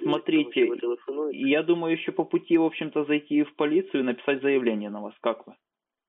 Смотрите, вы телефонуете. я думаю еще по пути, в общем-то, зайти в полицию и написать заявление на вас. Как вы?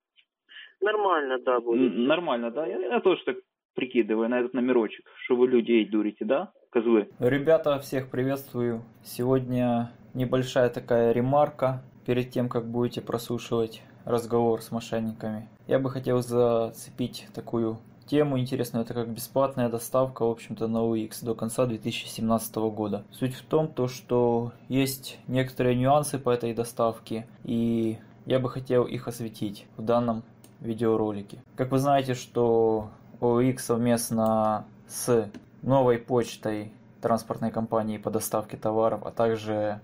Нормально, да, будет. Нормально, да? Я тоже так прикидываю на этот номерочек, что вы людей дурите, да, козлы? Ребята, всех приветствую. Сегодня небольшая такая ремарка перед тем, как будете прослушивать разговор с мошенниками. Я бы хотел зацепить такую тему интересную, это как бесплатная доставка, в общем-то, на OLX до конца 2017 года. Суть в том, что есть некоторые нюансы по этой доставке, и я бы хотел их осветить в данном видеоролике. Как вы знаете, что OLX совместно с новой почтой транспортной компании по доставке товаров, а также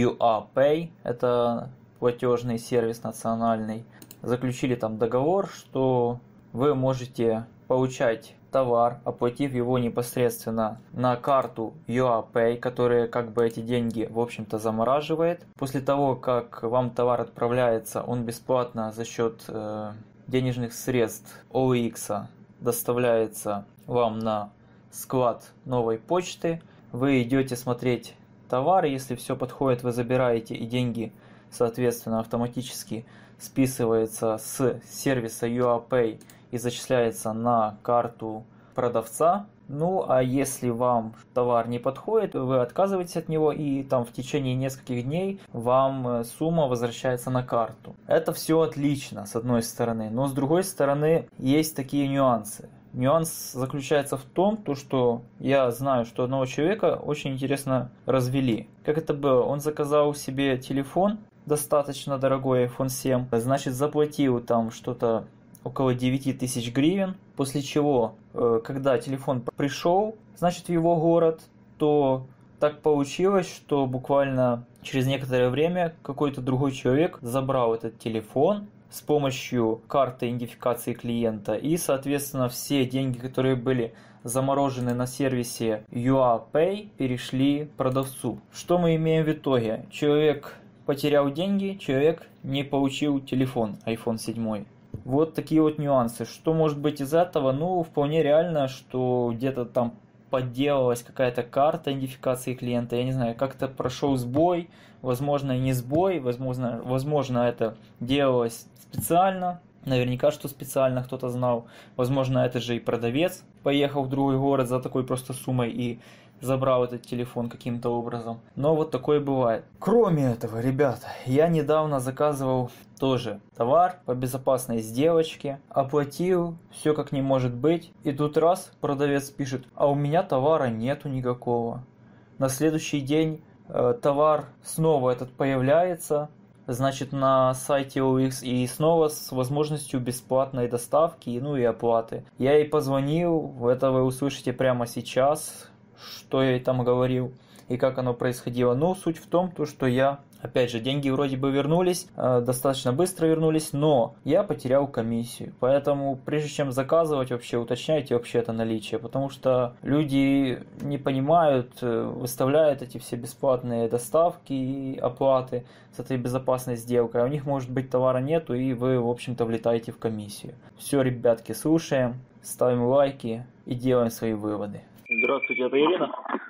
UAPay, это платежный сервис национальный, заключили там договор, что вы можете получать товар, оплатив его непосредственно на карту UAPay, которая как бы эти деньги, в общем-то, замораживает. После того, как вам товар отправляется, он бесплатно за счет денежных средств OLX доставляется вам на склад новой почты. Вы идете смотреть товар, если все подходит, вы забираете, и деньги, соответственно, автоматически списываются с сервиса UAPay и зачисляется на карту продавца. Ну, а если вам товар не подходит, вы отказываетесь от него, и там в течение нескольких дней вам сумма возвращается на карту. Это все отлично, с одной стороны, но с другой стороны есть такие нюансы. Нюанс заключается в том, что я знаю, что одного человека очень интересно развели. Как это было? Он заказал себе телефон, достаточно дорогой iPhone 7, значит, заплатил там что-то около 9000 гривен, после чего, когда телефон пришел, значит, в его город, то так получилось, что буквально через некоторое время какой-то другой человек забрал этот телефон с помощью карты идентификации клиента, и, соответственно, все деньги, которые были заморожены на сервисе UAPay, перешли продавцу. Что мы имеем в итоге? Человек потерял деньги, человек не получил телефон iPhone 7. Вот такие вот нюансы. Что может быть из этого? Ну, вполне реально, что где-то там подделалась какая-то карта идентификации клиента, я не знаю, как-то прошел сбой, возможно, не сбой, возможно, это делалось специально, наверняка, что специально кто-то знал, возможно, это же и продавец поехал в другой город за такой просто суммой и забрал этот телефон каким-то образом. Но вот такое бывает. Кроме этого, ребята, я недавно заказывал тоже товар по безопасной сделочке, оплатил, все как не может быть, и тут раз продавец пишет: а у меня товара нету никакого. На следующий день товар снова этот появляется, значит, на сайте OLX, и снова с возможностью бесплатной доставки, ну и оплаты. Я ей позвонил, это вы услышите прямо сейчас, что я ей там говорил и как оно происходило. Но суть в том, что я, опять же, деньги вроде бы вернулись, достаточно быстро вернулись, но я потерял комиссию. Поэтому, прежде чем заказывать, вообще уточняйте вообще это наличие, потому что люди не понимают, выставляют эти все бесплатные доставки и оплаты с этой безопасной сделкой, а у них, может быть, товара нету, и вы, в общем-то, влетаете в комиссию. Все, ребятки, слушаем, ставим лайки и делаем свои выводы. Здравствуйте, это Ирина?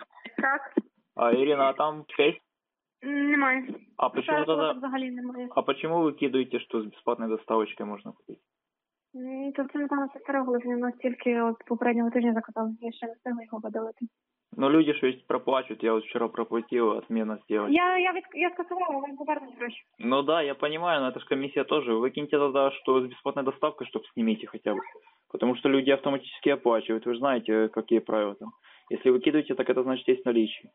Так. Ирина, а там связь? Немає. А почему тогда... Взагалі немає. А почему вы кидаете, что с бесплатной доставочкой можно купить? Тобто, напевно, це старе оголошення, але тільки от попереднього тижня заказали. Я ще не встигла його видалити. Но люди же ведь проплачут. Я вот вчера проплатил, отмена сделать. Я скасувала, вам повернуть гроші. Ну да, я понимаю, но это же комиссия тоже. Выкиньте тогда, что с бесплатной доставкой, чтобы снимите хотя бы. Потому что люди автоматически оплачивают. Вы же знаете, какие правила там. Если выкидываете, так это значит есть наличие.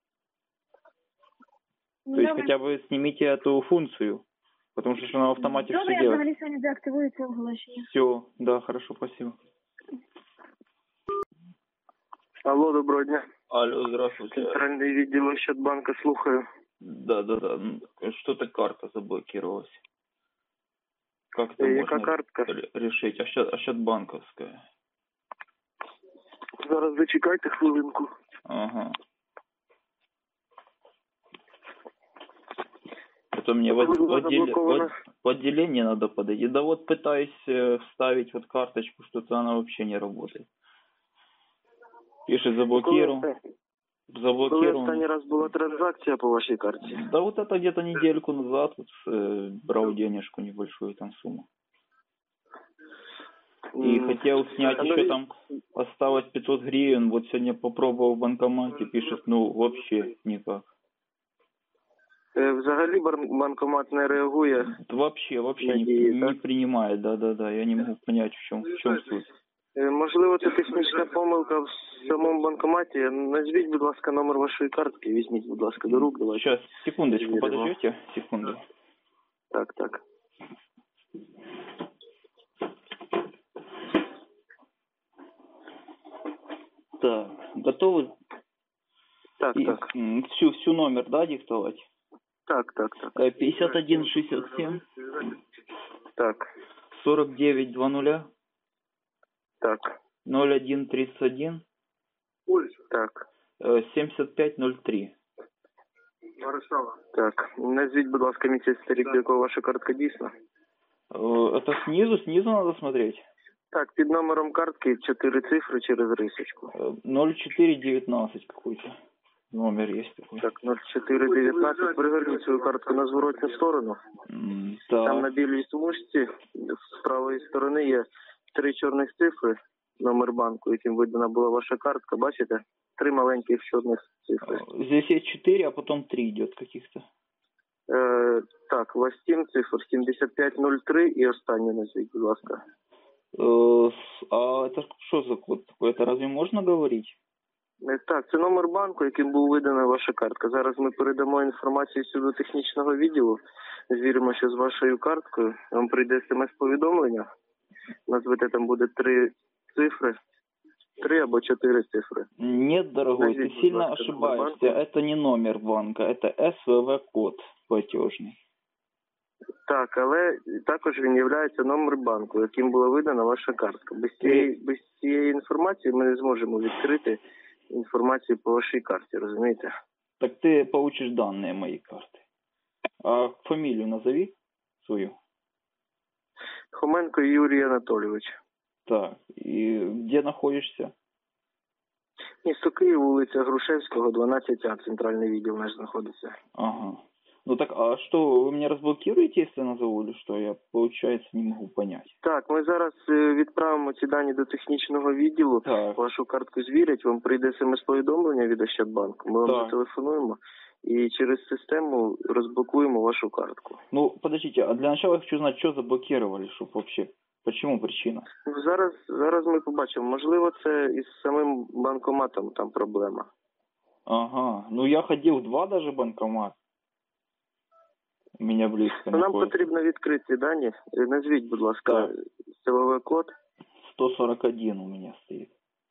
То есть хотя бы снимите эту функцию. Потому что она в автомате все я делает. взагалі сьогодні деактивую це оголошення. Все, да, хорошо, спасибо. Алло, доброго дня. Алло, здравствуйте. Центральный відділ Ощадбанка, слухаю. Да. Что-то карта заблокировалась. Как это Яка можно картка? решить? Ощадбанковская. Зараз зачекайте хвилинку. Ага. Это мне в отделение надо подойти. Да вот пытаюсь вставить вот карточку, что-то она вообще не работает. Пишет заблокировал. Коли Заблокирован. останній раз була транзакція по вашій карті? Да вот это где-то недельку назад вот, брал денежку небольшую там сумму. И хотел снять еще там, осталось 500 гривен, вот сегодня попробовал в банкомате, пишет, ну вообще никак. Взагалі банкомат не реагує. Вообще Надеюсь, не да? принимает, да. Я не могу понять, в чем суть. Можливо, це технічна помилка в самому банкоматі. Назвіть, будь ласка, номер вашої картки. Візьміть, будь ласка, до рук. Давайте. Сейчас, секундочку, Проверим. подождете? Секунду. Так. Так, готовы? Так. Всю номер, да, диктовать? Так. 5167 Так. 4920 Так. 0131 Так. 7503. Так. Назвіть, будь ласка, місяць рік, до якого ваша картка дійсна. Это снизу надо смотреть? Так, під номером картки 4 цифри через рисочку. 0419 какой-то номер есть такой. Так, 0419. Пригорніть свою картку на зворотню сторону. Там на Так, білій смужці з правої сторони є 3 чорних цифри, номер банку, яким видана була ваша картка. Бачите? 3 маленьких чорних цифри. здесь есть 4, а потом 3 идет каких-то. Так, у вас 7 цифр, 7503 і останнє назвіть, будь ласка. А это что за код такой? Это разве можно говорить? Так, це номер банку, яким була видана ваша картка. Зараз ми передамо інформацію сюди до технічного відділу, звіримо, що з вашою карткою. Вам прийде смс-повідомлення. Назвете, там буде 3 цифри, 3 або 4 цифри. Нет, дорогой, Найдите, ты сильно пожалуйста, номер ошибаешься. банка. Это не номер банка, это СВВ-код платежный. Так, але також він є номер банку, яким була видана ваша картка. Без цієї інформації ми не зможемо відкрити інформацію по вашій карті, розумієте? Так ты получишь данные моей карты. А фамилию назови свою. Хоменко Юрій Анатолійович. Так, и где находишься? Місто Київ, вулиця Грушевського, 12А, центральний відділ наш знаходиться. Ага. Ну так, а что, вы меня разблокируете, если назову, или что? Я, получается, не могу понять. Так, ми зараз відправимо ці дані до технічного відділу, Так. вашу картку звірять, вам прийде смс-повідомлення від Ощадбанку, ми вам Так. зателефонуємо і через систему розблокуємо вашу картку. Ну, подождите, а для начала я хочу знать, что заблокировали, чтобы вообще... Почему причина? Зараз ми побачимо. Можливо, це із самим банкоматом там проблема. Ага, ну я ходил в 2 даже банкомат. У меня близко Нам находится. потрібно відкрити дані. Назвіть, будь ласка, Так. силовий код 141 у меня стоит.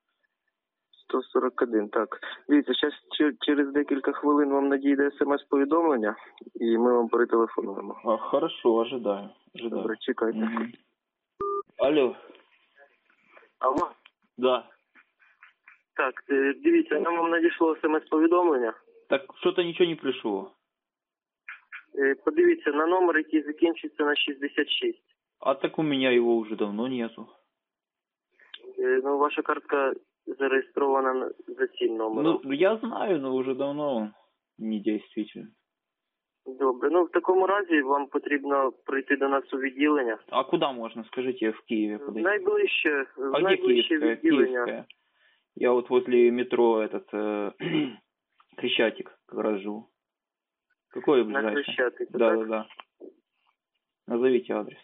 141. Так. Дивіться, зараз через декілька хвилин вам надійде смс-повідомлення, і ми вам перетелефонуємо. А, хорошо, ожидаю. Добре, чекайте. Мгм. Алло, Алло? да. Так, дивіться, нам вам надійшло смс-повідомлення. Так что-то ничего не пришло. Подивіться на номер, який закінчиться на 66. А так у меня его уже давно нету. Ну, ваша картка зареєстрована за цим номером. Ну, я знаю, но уже давно он недействителен. Добре, ну в такому разі вам потрібно прийти до нас у відділення. А куда можно, скажите, в Киеве подойти? Найближче А где найближче Киевская? відділення. Киевская. Я вот возле метро этот Крещатик как раз живу. Какой На ближайший? Хрещатику, Да, так? да, да. Назовите адрес.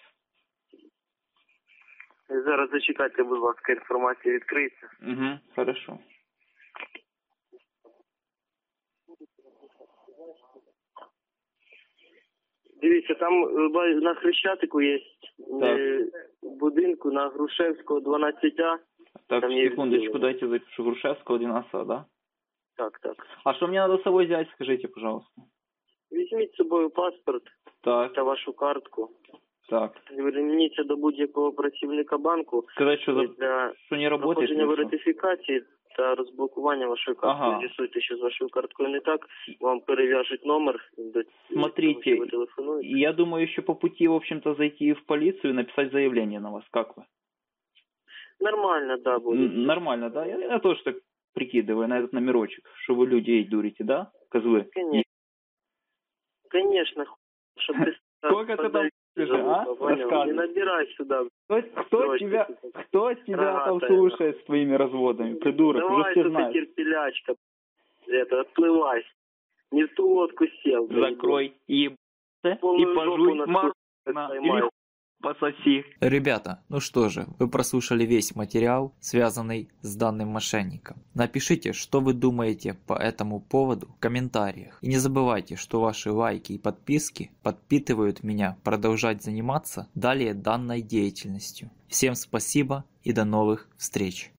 Зараз зачекайте, будь ласка, інформація відкриється. Угу, хорошо. Дивіться, там на Хрещатику є Так. в будинку на Грушевського 12А. Так, Там есть секундочку, дело. дайте запишу. Грушевского 12, да? Так, так. А что мне надо с собой взять, скажите, пожалуйста. Візьміть з собою паспорт Так, та вашу картку. так. Зверніться до будь-якого працівника банку Сказать, что, для что не работает? проходження или что? верифікації та розблокування вашої картки. Ага. З'ясуйте, що з вашою карткою не так, вам перев'яжуть номер до Смотрите, того, що ви телефонуєте. Я думаю еще по пути, в общем-то, зайти в полицию и написать заявление на вас. Как вы? Нормально, да, буде. Нормально, да? Я тоже так прикидывая на этот номерочек, что вы людей дурите, да, козлы? Конечно, чтобы ты... Сколько ты там пишешь, а? Не Рассказывай. набирай сюда. Кто тебя там слушает с твоими разводами, придурок, уже Давай, все что ты знают. терпелячка, отплывай. Не в ту лодку сел. Закрой и Полную пожуй жопу мороженое, или пососи. Ребята, ну что же, вы прослушали весь материал, связанный с данным мошенником. Напишите, что вы думаете по этому поводу в комментариях. И не забывайте, что ваши лайки и подписки подпитывают меня продолжать заниматься далее данной деятельностью. Всем спасибо и до новых встреч!